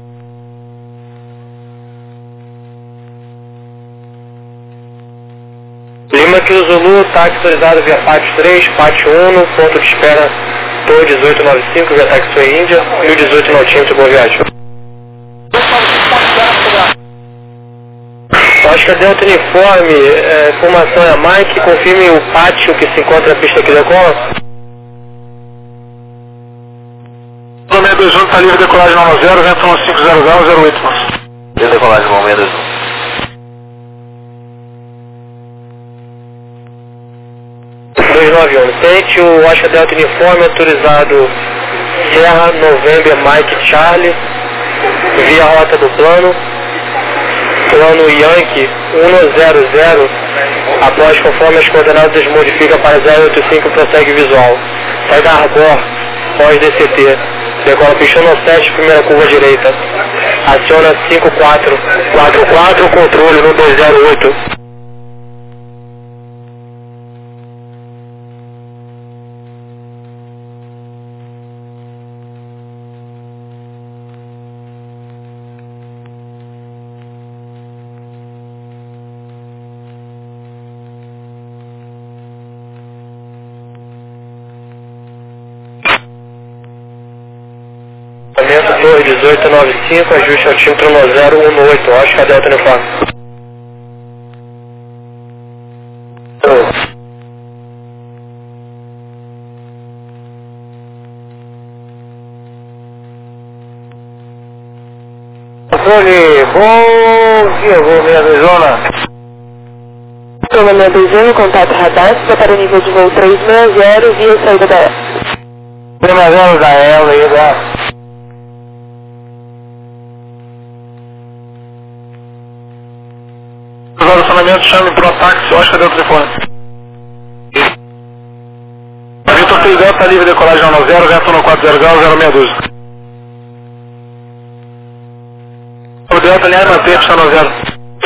Speaker 4: Lima Kilo Zulu, táxi autorizado via Pátio três, Pátio um, ponto de espera Torre dezoito noventa e cinco, via Taxiway Índia, mil e dezoito nautímetro, boa viagem. Oscar Delta Uniforme, é, formação é a Mike, confirme o pátio que se encontra na pista aqui da cola.
Speaker 6: seis dois um, está livre decolagem nove zero, vento um cinco zero zero zero oito.
Speaker 3: Livre decolagem nove dois um.
Speaker 4: dois nove um, tente o Oscar Delta Uniforme, autorizado Serra, November, Mike, Charlie, via rota do plano, plano Yankee um zero zero, após conforme as coordenadas modifica para zero oito cinco, prossegue visual, sai da Arbor, pós D C T, decola pista no sete, primeira curva direita, aciona cinco quatro quatro quatro, controle no dois zero oito. Torre dezoito noventa e cinco, ajuste altímetro no zero um oito, Oscar Delta Uniforme.
Speaker 2: Controle, bom dia, voo meia dezona.
Speaker 5: Toma meia dezona, contato radar, prepara o nível de voo três seis zero, via saída da E.
Speaker 2: três seis zero da Ela aí da...
Speaker 6: Relacionamento, chame pro táxi, Oscar Delta Uniforme. Vitor três Delta, livre decolagem nove zero, vento no quatro zero zero zero seis dois. O Delta, linha manter, pista nove zero.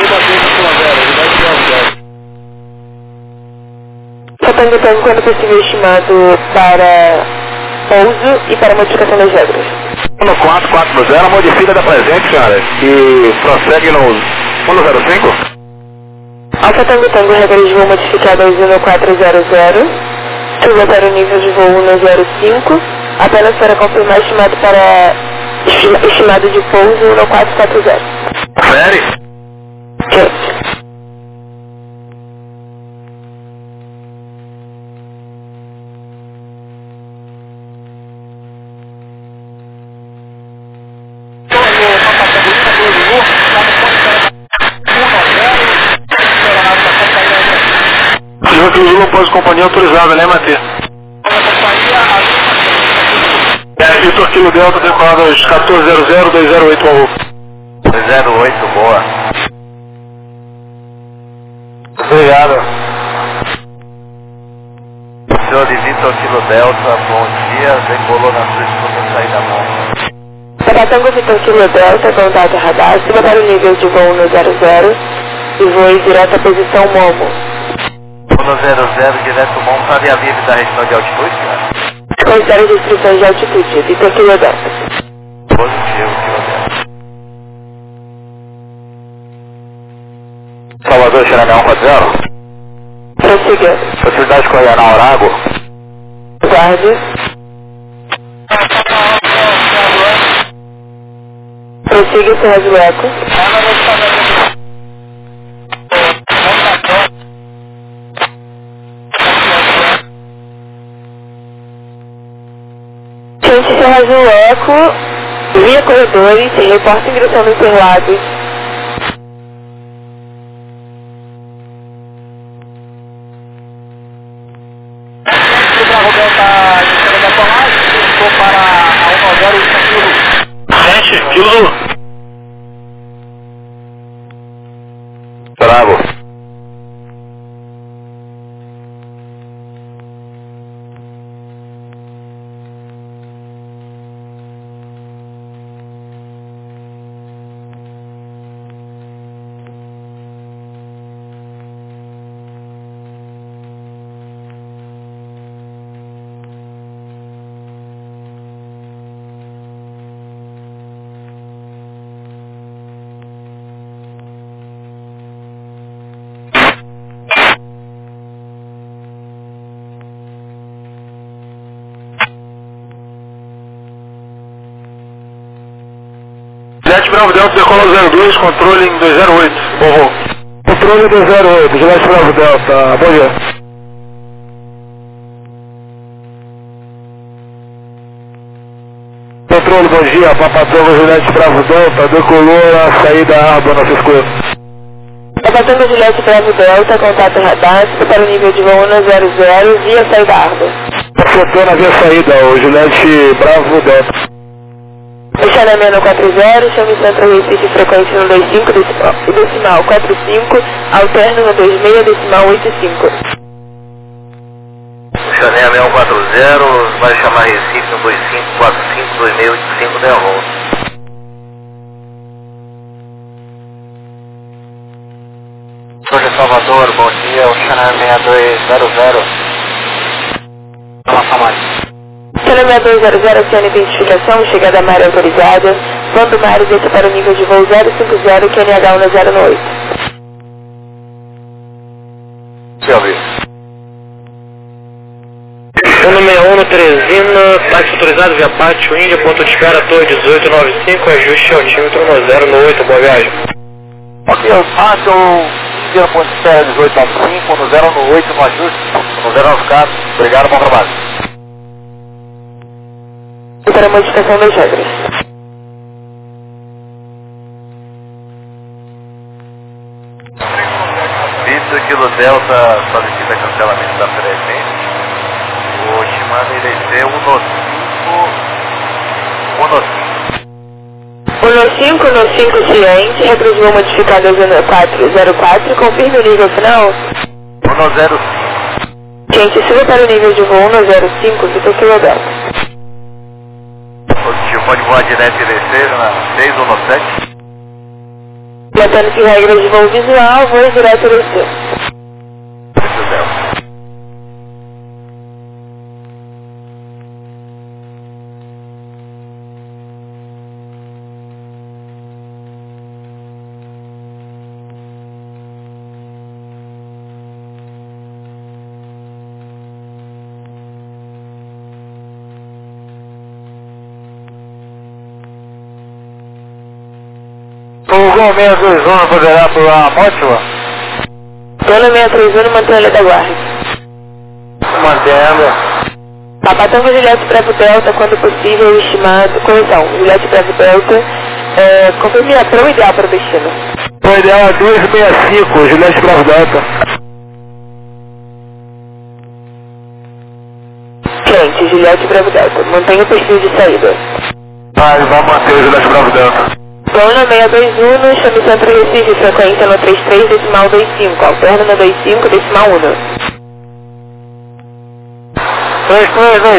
Speaker 5: Tango Tango, quando possível, estimado para pouso e para modificação das regras.
Speaker 6: No quatro quatro zero, modifica da presente, senhora, e prossegue no um zero cinco.
Speaker 5: Alfa Tango Tango, regras de voo modificadas no quatro zero zero, suba para o nível de voo um zero cinco, apenas para confirmar estimado para estimado de pouso no quatro quatro zero.
Speaker 6: Sério?
Speaker 5: Gente.
Speaker 6: Silvio Cruz Zulu, pós companhia autorizada, né, Matheus? É, Vitor Kilo Delta, decolado aos quatorze zero zero, dois zero oito, alô.
Speaker 3: dois zero oito, boa.
Speaker 6: Obrigado.
Speaker 3: Senhor de Vitor Kilo Delta, bom dia, decolou na sua escuta, saída mão.
Speaker 5: Para Tango Vitor Kilo Delta, contato radar, suba para o nível de voo no zero zero e voe direto à posição Momo.
Speaker 3: um zero zero, direto mão, sabe a livre da região de altitude, senhora?
Speaker 5: Considere as restrições de altitude, Vitor Kilo Delta.
Speaker 3: Positivo, Kilo Delta.
Speaker 6: Salvador, Xeranel um quatro zero.
Speaker 5: Prosseguindo.
Speaker 6: Facilidade Coiana, Orago.
Speaker 5: aguarde. Prossiga, encerrado o eco. Gente, encerrado o eco, via corredores, sem reporte ingressando Interlagos.
Speaker 2: O Bravo Delta de cima da colagem, estou para a um zero e
Speaker 4: sete, Kilo.
Speaker 6: Bravo.
Speaker 4: Jet Bravo Delta, decola zero dois, controle em dois zero oito. Vovô.
Speaker 6: Controle dois zero oito, Jet Bravo Delta, bom dia. Controle, bom dia, Papatonga Juliette Bravo Delta, decolou a saída Arba, nossa escuta.
Speaker 5: Papatonga Juliette Bravo Delta, contato radar, para o nível de voo um zero zero, via saída Arba.
Speaker 6: Acertou na via saída, o Juliette Bravo Delta.
Speaker 5: Fechada menos quatro zero, chame Centro Recife, frequência no dois cinco, decimal, decimal quatro cinco, alterno no dois seis, decimal oito cinco.
Speaker 3: Chanel seis um quatro zero, vai chamar Recife no dois cinco quatro cinco dois seis oito cinco, derrota.
Speaker 2: Sou de Salvador, bom dia, o Chanel seis dois zero zero. Nossa mãe.
Speaker 5: Chanel seis dois zero zero, Q N identificação, chegada à área autorizada, Bando Mário desce para o nível de voo zero cinco zero, Q N H um zero oito.
Speaker 6: Deixa eu ver.
Speaker 4: Ano sessenta e um no Teresina, táxi autorizado via Pátio Índia, ponto de espera, torre dezoito noventa e cinco, ajuste altímetro um zero oito, boa viagem.
Speaker 6: Ok, eu faço Índia, ponto de espera dezoito noventa e cinco, no zero oito, no ajuste, no zero nove quatro, obrigado, bom trabalho.
Speaker 5: Para a modificação das regras.
Speaker 3: Vitor Kilo Delta solicita cancelamento da presente. O Shimano irá um
Speaker 5: um cinco no cinco ciente, regra de voo modificada zero quatro zero quatro, confirme o nível final.
Speaker 3: um zero cinco.
Speaker 5: Gente, suba para o nível de voo um zero cinco, Vitor Kilo Delta.
Speaker 3: O pode voar direto e descer na seis um sete.
Speaker 5: Lembrando que regras de voo visual, voo direto e descer.
Speaker 3: Vitor Delta.
Speaker 6: O Gol seis dois um poderá pular a Mótila?
Speaker 5: Plano seis três um, mantém a retaguarda.
Speaker 6: Mantendo.
Speaker 5: Papatonga Juliette Bravo Delta, quando possível, estimado. Correção, Juliette Bravo Delta, é, confirme a pro ideal para o destino.
Speaker 6: O ideal é dois seis cinco, Juliette Bravo Delta.
Speaker 5: Cliente, Juliette Bravo Delta, mantenha o perfil de saída.
Speaker 6: Ah, ele vai manter o Juliette Bravo Delta.
Speaker 5: Plano seis dois um, chame Centro Recife, frequência no trinta e três, decimal vinte e cinco, alterno no vinte e cinco, decimal um.
Speaker 6: três três